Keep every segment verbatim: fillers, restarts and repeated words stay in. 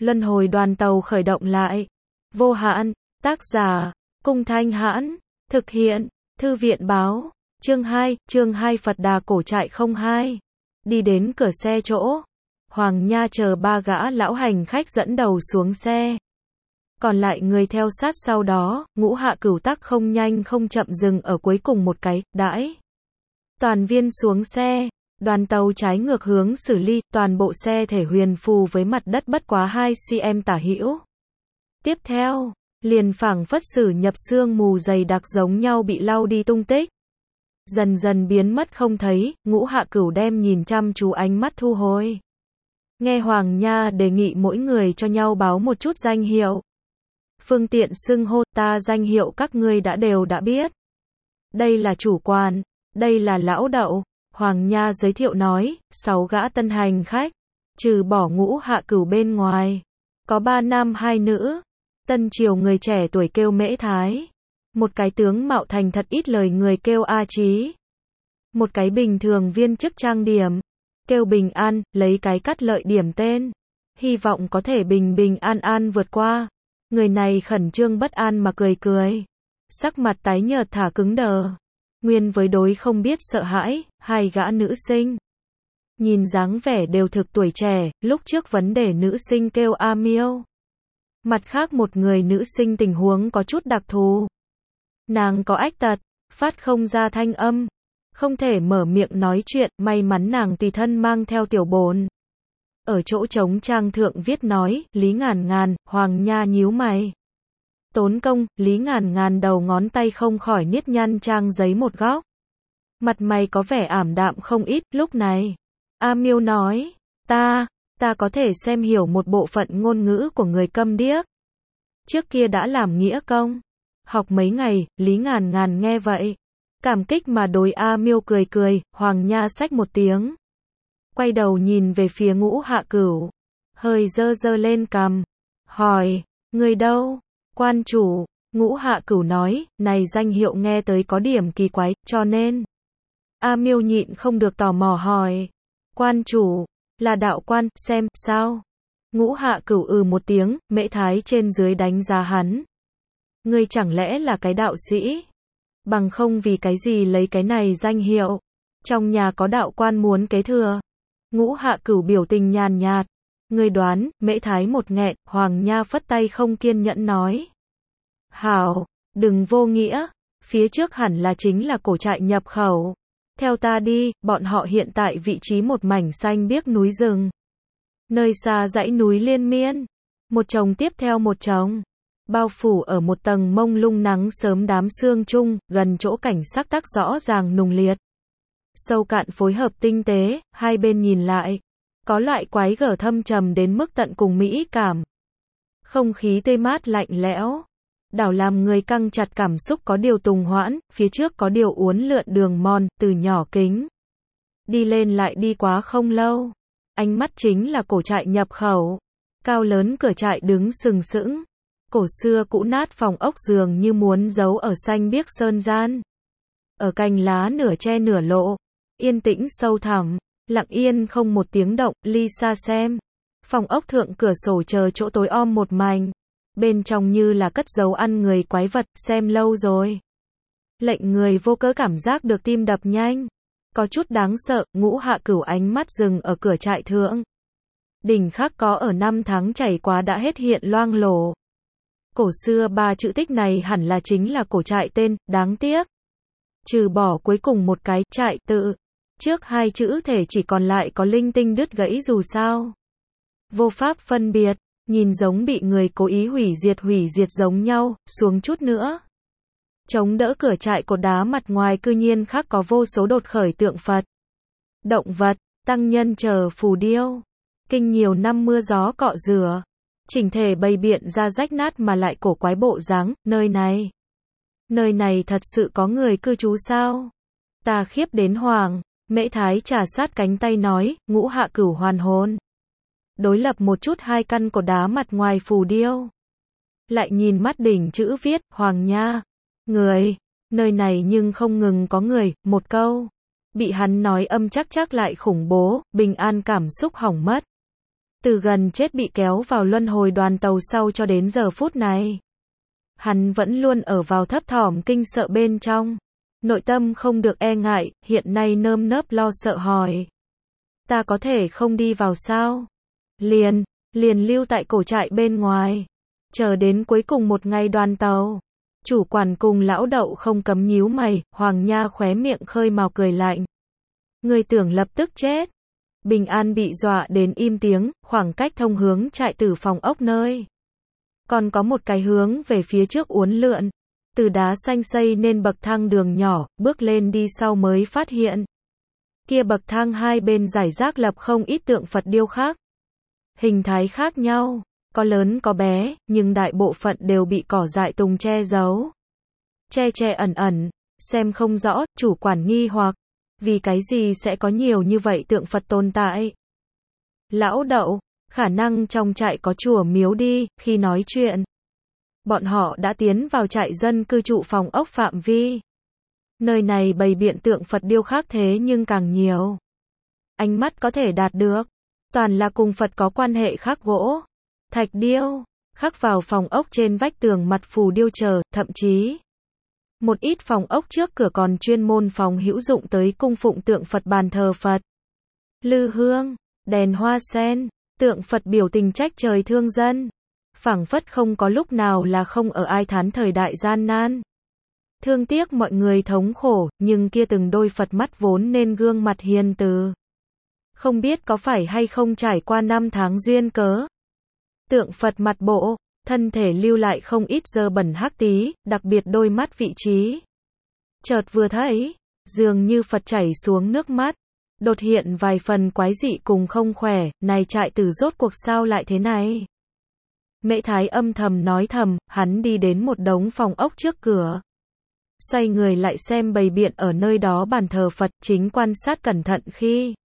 Luân hồi đoàn tàu khởi động lại. Vô hạn, tác giả, Cung Thanh Hãn, thực hiện, Thư viện báo, chương hai, chương hai Phật Đà cổ trại không hai. Đi đến cửa xe chỗ, Hoàng Nha chờ ba gã lão hành khách dẫn đầu xuống xe. Còn lại người theo sát sau đó, Ngũ Hạ Cửu tắc không nhanh không chậm dừng ở cuối cùng một cái, đãi. Toàn viên xuống xe, đoàn tàu trái ngược hướng xử ly, toàn bộ xe thể huyền phù với mặt đất bất quá hai xăng-ti-mét tả hữu. Tiếp theo, liền phảng phất sử nhập sương mù dày đặc giống nhau bị lau đi tung tích. Dần dần biến mất không thấy, Ngũ Hạ Cửu đem nhìn chăm chú ánh mắt thu hồi. Nghe Hoàng Nha đề nghị mỗi người cho nhau báo một chút danh hiệu. Phương tiện xưng hô, ta danh hiệu các ngươi đã đều đã biết. Đây là chủ quan, đây là lão đậu. Hoàng Nha giới thiệu nói, sáu gã tân hành khách, trừ bỏ Ngũ Hạ Cửu bên ngoài, có ba nam hai nữ. Tân triều người trẻ tuổi kêu Mễ Thái, một cái tướng mạo thành thật ít lời người kêu A Chí, một cái bình thường viên chức trang điểm kêu Bình An, lấy cái cắt lợi điểm tên, hy vọng có thể bình bình an an vượt qua. Người này khẩn trương bất an mà cười cười, sắc mặt tái nhợt thả cứng đờ. Nguyên với đối không biết sợ hãi, hai gã nữ sinh nhìn dáng vẻ đều thực tuổi trẻ, lúc trước vấn đề nữ sinh kêu A Miêu. Mặt khác một người nữ sinh tình huống có chút đặc thù. Nàng có ách tật, phát không ra thanh âm, không thể mở miệng nói chuyện, may mắn nàng tùy thân mang theo tiểu bồn. Ở chỗ trống trang thượng viết nói, Lý Ngàn Ngàn, Hoàng Nha nhíu mày. Tốn công, Lý Ngàn Ngàn đầu ngón tay không khỏi niết nhăn trang giấy một góc. Mặt mày có vẻ ảm đạm không ít, lúc này. A Miêu nói, ta, ta có thể xem hiểu một bộ phận ngôn ngữ của người câm điếc. Trước kia đã làm nghĩa công, học mấy ngày, Lý Ngàn Ngàn nghe vậy. Cảm kích mà đối A Miêu cười cười, Hoàng Nha xách một tiếng. Quay đầu nhìn về phía Ngũ Hạ Cửu, hơi dơ dơ lên cằm, hỏi, người đâu? Quan chủ. Ngũ Hạ Cửu nói, này danh hiệu nghe tới có điểm kỳ quái, cho nên. A Miêu nhịn không được tò mò hỏi, quan chủ, là đạo quan, xem, sao? Ngũ Hạ Cửu ừ một tiếng, Mễ Thái trên dưới đánh giá hắn. Ngươi chẳng lẽ là cái đạo sĩ? Bằng không vì cái gì lấy cái này danh hiệu? Trong nhà có đạo quan muốn kế thừa. Ngũ Hạ Cửu biểu tình nhàn nhạt. Ngươi đoán, Mễ Thái một nghẹn, Hoàng Nha phất tay không kiên nhẫn nói. Hảo, đừng vô nghĩa, phía trước hẳn là chính là cổ trại nhập khẩu. Theo ta đi, bọn họ hiện tại vị trí một mảnh xanh biếc núi rừng. Nơi xa dãy núi liên miên, một chồng tiếp theo một chồng, bao phủ ở một tầng mông lung nắng sớm đám sương chung, gần chỗ cảnh sắc tắc rõ ràng nùng liệt. Sâu cạn phối hợp tinh tế, hai bên nhìn lại, có loại quái gở thâm trầm đến mức tận cùng mỹ cảm. Không khí tê mát lạnh lẽo, đảo làm người căng chặt cảm xúc có điều tùng hoãn, phía trước có điều uốn lượn đường mòn, từ nhỏ kính. Đi lên lại đi quá không lâu. Ánh mắt chính là cổ trại nhập khẩu. Cao lớn cửa trại đứng sừng sững. Cổ xưa cũ nát phòng ốc dường như muốn giấu ở xanh biếc sơn gian. Ở cành lá nửa che nửa lộ. Yên tĩnh sâu thẳm, lặng yên không một tiếng động, ly xa xem. Phòng ốc thượng cửa sổ chờ chỗ tối om một mảnh. Bên trong như là cất giấu ăn người quái vật, xem lâu rồi. Lệnh người vô cớ cảm giác được tim đập nhanh. Có chút đáng sợ, Ngũ Hạ Cửu ánh mắt dừng ở cửa trại thượng. Đỉnh khắc có ở năm tháng chảy quá đã hết hiện loang lổ. Cổ xưa ba chữ tích này hẳn là chính là cổ trại tên, đáng tiếc. Trừ bỏ cuối cùng một cái, trại tự. Trước hai chữ thể chỉ còn lại có linh tinh đứt gãy dù sao. Vô pháp phân biệt, nhìn giống bị người cố ý hủy diệt hủy diệt giống nhau, xuống chút nữa. Chống đỡ cửa trại cột đá mặt ngoài cư nhiên khác có vô số đột khởi tượng Phật, động vật, tăng nhân chờ phù điêu. Kinh nhiều năm mưa gió cọ rửa, chỉnh thể bày biện ra rách nát mà lại cổ quái bộ dáng, nơi này. Nơi này thật sự có người cư trú sao? Ta khiếp đến hoàng, Mễ Thái trà sát cánh tay nói, Ngũ Hạ Cửu hoàn hồn. Đối lập một chút hai căn cột đá mặt ngoài phù điêu. Lại nhìn mắt đỉnh chữ viết, Hoàng Nha. Người, nơi này nhưng không ngừng có người, một câu. Bị hắn nói âm chắc chắc lại khủng bố, Bình An cảm xúc hỏng mất. Từ gần chết bị kéo vào luân hồi đoàn tàu sau cho đến giờ phút này. Hắn vẫn luôn ở vào thấp thỏm kinh sợ bên trong. Nội tâm không được e ngại, hiện nay nơm nớp lo sợ hỏi. Ta có thể không đi vào sao? Liền, liền lưu tại cổ trại bên ngoài. Chờ đến cuối cùng một ngày đoàn tàu. Chủ quản cùng lão đậu không cấm nhíu mày, Hoàng Nha khóe miệng khơi mào cười lạnh. Người tưởng lập tức chết. Bình An bị dọa đến im tiếng, khoảng cách thông hướng trại tử phòng ốc nơi. Còn có một cái hướng về phía trước uốn lượn. Từ đá xanh xây nên bậc thang đường nhỏ, bước lên đi sau mới phát hiện. Kia bậc thang hai bên giải rác lập không ít tượng Phật điêu khác. Hình thái khác nhau, có lớn có bé, nhưng đại bộ phận đều bị cỏ dại tùng che giấu. Che che ẩn ẩn, xem không rõ, chủ quản nghi hoặc. Vì cái gì sẽ có nhiều như vậy tượng Phật tồn tại? Lão đậu, khả năng trong trại có chùa miếu đi, khi nói chuyện. Bọn họ đã tiến vào trại dân cư trụ phòng ốc phạm vi. Nơi này bày biện tượng Phật điêu khác thế nhưng càng nhiều. Ánh mắt có thể đạt được. Toàn là cùng Phật có quan hệ khắc gỗ. Thạch điêu, khắc vào phòng ốc trên vách tường mặt phù điêu chờ, thậm chí. Một ít phòng ốc trước cửa còn chuyên môn phòng hữu dụng tới cung phụng tượng Phật bàn thờ Phật. Lư hương, đèn hoa sen, tượng Phật biểu tình trách trời thương dân. Phảng phất không có lúc nào là không ở ai thán thời đại gian nan. Thương tiếc mọi người thống khổ, nhưng kia từng đôi Phật mắt vốn nên gương mặt hiền từ. Không biết có phải hay không trải qua năm tháng duyên cớ. Tượng Phật mặt bộ, thân thể lưu lại không ít dơ bẩn hắc tí, đặc biệt đôi mắt vị trí. Chợt vừa thấy, dường như Phật chảy xuống nước mắt. Đột hiện vài phần quái dị cùng không khỏe, này trại tử rốt cuộc sao lại thế này. Mễ Thái âm thầm nói thầm, hắn đi đến một đống phòng ốc trước cửa. Xoay người lại xem bày biện ở nơi đó bàn thờ Phật, chính quan sát cẩn thận khi.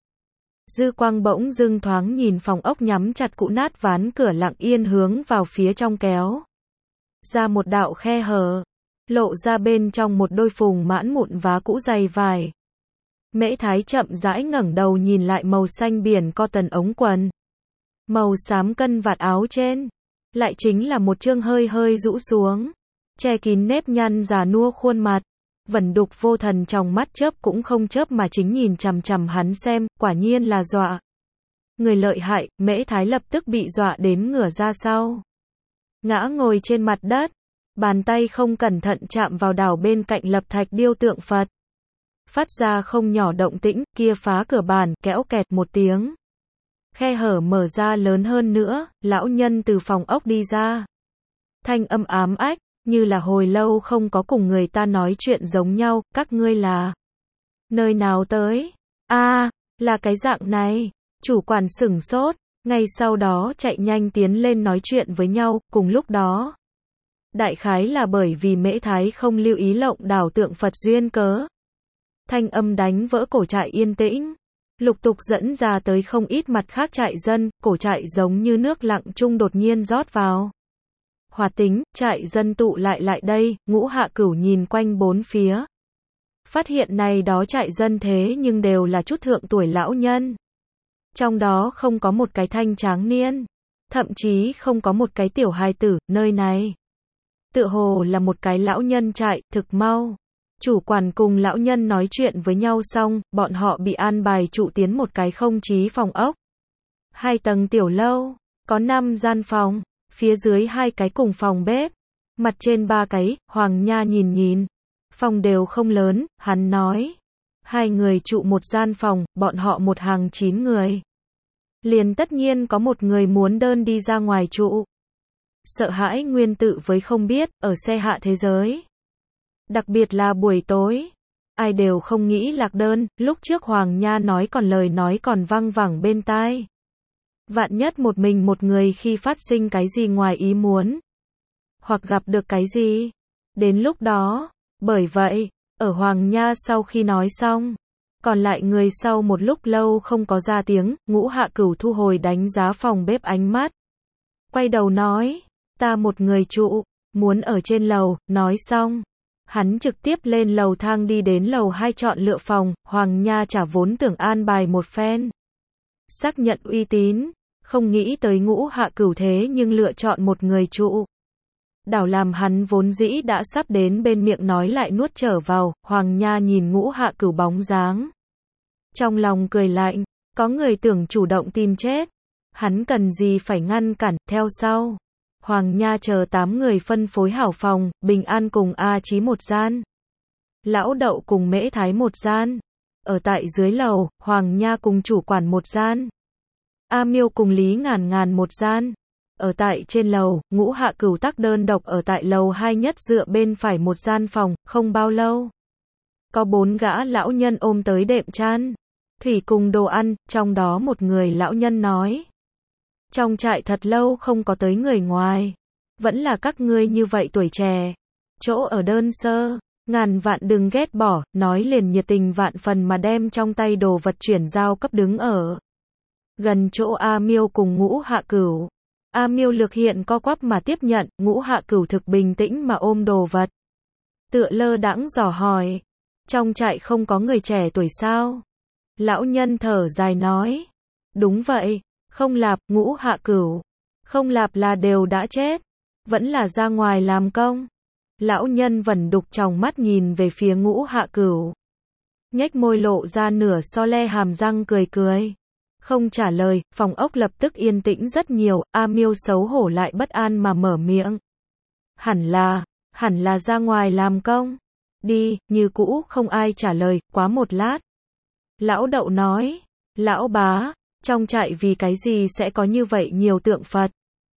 Dư quang bỗng dưng thoáng nhìn phòng ốc nhắm chặt cũ nát ván cửa lặng yên hướng vào phía trong kéo. Ra một đạo khe hở, lộ ra bên trong một đôi phùng mãn mụn vá cũ dày vải. Mễ Thái chậm rãi ngẩng đầu nhìn lại màu xanh biển cotton ống quần. Màu xám cân vạt áo trên. Lại chính là một chương hơi hơi rũ xuống. Che kín nếp nhăn già nua khuôn mặt. Vẩn đục vô thần trong mắt chớp cũng không chớp mà chính nhìn chằm chằm hắn xem, quả nhiên là dọa. Người lợi hại, Mễ Thái lập tức bị dọa đến ngửa ra sau. Ngã ngồi trên mặt đất. Bàn tay không cẩn thận chạm vào đảo bên cạnh lập thạch điêu tượng Phật. Phát ra không nhỏ động tĩnh, kia phá cửa bàn, kéo kẹt một tiếng. Khe hở mở ra lớn hơn nữa, lão nhân từ phòng ốc đi ra. Thanh âm ám ách, như là hồi lâu không có cùng người ta nói chuyện giống nhau, các ngươi là nơi nào tới? A, à, là cái dạng này. Chủ quản sửng sốt, ngay sau đó chạy nhanh tiến lên nói chuyện với nhau, cùng lúc đó. Đại khái là bởi vì Mễ Thái không lưu ý lộng đảo tượng Phật duyên cớ. Thanh âm đánh vỡ cổ trại yên tĩnh. Lục tục dẫn ra tới không ít mặt khác trại dân, cổ trại giống như nước lặng chung đột nhiên rót vào. Hòa tính, trại dân tụ lại lại đây, Ngũ Hạ Cửu nhìn quanh bốn phía. Phát hiện này đó trại dân thế nhưng đều là chút thượng tuổi lão nhân. Trong đó không có một cái thanh tráng niên. Thậm chí không có một cái tiểu hài tử, nơi này. Tựa hồ là một cái lão nhân trại, thực mau. Chủ quản cùng lão nhân nói chuyện với nhau xong, bọn họ bị an bài trụ tiến một cái không chí phòng ốc. Hai tầng tiểu lâu, có năm gian phòng, phía dưới hai cái cùng phòng bếp. Mặt trên ba cái, Hoàng Nha nhìn nhìn. Phòng đều không lớn, hắn nói. Hai người trụ một gian phòng, bọn họ một hàng chín người. Liền tất nhiên có một người muốn đơn đi ra ngoài trụ. Sợ hãi nguyên tự với không biết, ở xe hạ thế giới. Đặc biệt là buổi tối. Ai đều không nghĩ lạc đơn, lúc trước Hoàng Nha nói còn lời nói còn văng vẳng bên tai. Vạn nhất một mình một người khi phát sinh cái gì ngoài ý muốn. Hoặc gặp được cái gì. Đến lúc đó. Bởi vậy, ở Hoàng Nha sau khi nói xong. Còn lại người sau một lúc lâu không có ra tiếng, Ngũ Hạ Cửu thu hồi đánh giá phòng bếp ánh mắt. Quay đầu nói. Ta một người trụ. Muốn ở trên lầu, nói xong. Hắn trực tiếp lên lầu thang đi đến lầu hai chọn lựa phòng, Hoàng Nha trả vốn tưởng an bài một phen. Xác nhận uy tín, Không nghĩ tới Ngũ Hạ Cửu thế nhưng lựa chọn một người trụ. Đảo làm hắn vốn dĩ đã sắp đến bên miệng nói lại nuốt trở vào, Hoàng Nha nhìn Ngũ Hạ Cửu bóng dáng. Trong lòng cười lạnh, có người tưởng chủ động tìm chết. Hắn cần gì phải ngăn cản, theo sau. Hoàng Nha chờ tám người phân phối hảo phòng, Bình An cùng A Chí một gian. Lão Đậu cùng Mễ Thái một gian. Ở tại dưới lầu, Hoàng Nha cùng chủ quản một gian. A Miêu cùng Lý Ngàn Ngàn một gian. Ở tại trên lầu, Ngũ Hạ Cửu tắc đơn độc ở tại lầu hai nhất dựa bên phải một gian phòng, không bao lâu. Có bốn gã lão nhân ôm tới đệm chăn, thủy cùng đồ ăn, trong đó một người lão nhân nói. Trong trại thật lâu không có tới người ngoài. Vẫn là các ngươi như vậy tuổi trẻ. Chỗ ở đơn sơ, ngàn vạn đừng ghét bỏ, nói liền nhiệt tình vạn phần mà đem trong tay đồ vật chuyển giao cấp đứng ở. Gần chỗ A Miêu cùng Ngũ Hạ Cửu. A Miêu lược hiện co quắp mà tiếp nhận, Ngũ Hạ Cửu thực bình tĩnh mà ôm đồ vật. Tựa lơ đãng dò hỏi. Trong trại không có người trẻ tuổi sao? Lão nhân thở dài nói. Đúng vậy, không lạp, Ngũ Hạ Cửu. Không lạp là đều đã chết. Vẫn là ra ngoài làm công. Lão nhân vẩn đục tròng mắt nhìn về phía Ngũ Hạ Cửu. Nhếch môi lộ ra nửa so le hàm răng cười cười. Không trả lời, phòng ốc lập tức yên tĩnh rất nhiều, A Miêu xấu hổ lại bất an mà mở miệng. Hẳn là, hẳn là ra ngoài làm công. Đi, như cũ không ai trả lời, quá một lát. Lão Đậu nói, lão bá, trong trại vì cái gì sẽ có như vậy nhiều tượng Phật?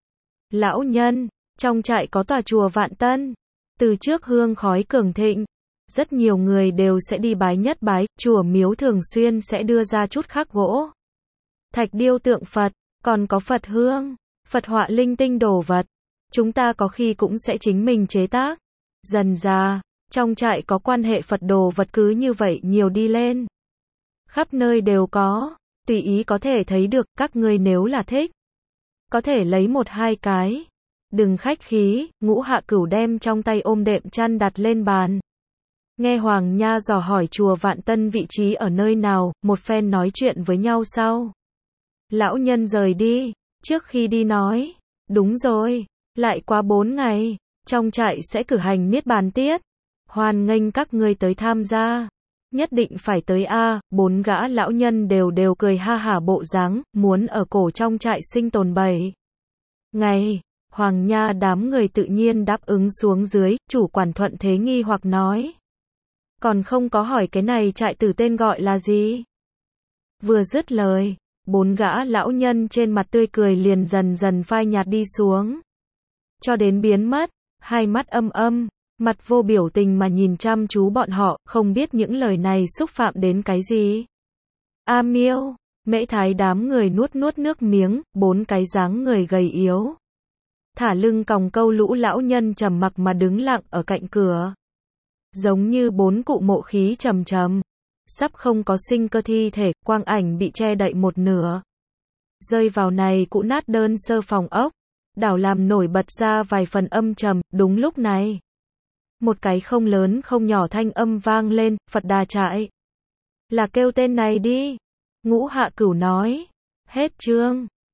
Lão nhân, trong trại có tòa chùa Vạn Tân. Từ trước hương khói cường thịnh, rất nhiều người đều sẽ đi bái nhất bái, chùa miếu thường xuyên sẽ đưa ra chút khắc gỗ. Thạch điêu tượng Phật, còn có Phật hương, Phật họa linh tinh đồ vật. Chúng ta có khi cũng sẽ chính mình chế tác. Dần ra, trong trại có quan hệ Phật đồ vật cứ như vậy nhiều đi lên. Khắp nơi đều có, tùy ý có thể thấy được, các ngươi nếu là thích. Có thể lấy một hai cái. Đừng khách khí, Ngũ Hạ Cửu đem trong tay ôm đệm chăn đặt lên bàn. Nghe Hoàng Nha dò hỏi chùa Vạn Tân vị trí ở nơi nào, một phen nói chuyện với nhau sau. Lão nhân rời đi, trước khi đi nói, đúng rồi, lại qua bốn ngày, trong trại sẽ cử hành niết bàn tiết. Hoan nghênh các ngươi tới tham gia. Nhất định phải tới a, bốn gã lão nhân đều đều cười ha hả bộ dáng, muốn ở cổ trong trại sinh tồn bảy ngày. Hoàng Nha đám người tự nhiên đáp ứng xuống dưới, chủ quản thuận thế nghi hoặc nói. Còn không có hỏi cái này trại tử tên gọi là gì? Vừa dứt lời, bốn gã lão nhân trên mặt tươi cười liền dần dần phai nhạt đi xuống. Cho đến biến mất, hai mắt âm âm, mặt vô biểu tình mà nhìn chăm chú bọn họ, không biết những lời này xúc phạm đến cái gì. A Miêu, Mễ Thái đám người nuốt nuốt nước miếng, bốn cái dáng người gầy yếu. Thả lưng còng câu lũ lão nhân trầm mặc mà đứng lặng ở cạnh cửa. Giống như bốn cụ mộ khí trầm trầm. Sắp không có sinh cơ thi thể, quang ảnh bị che đậy một nửa. Rơi vào này cụ nát đơn sơ phòng ốc. Đảo làm nổi bật ra vài phần âm trầm, đúng lúc này. Một cái không lớn không nhỏ thanh âm vang lên, Phật Đà trại. Là kêu tên này đi. Ngũ Hạ Cửu nói. Hết chương.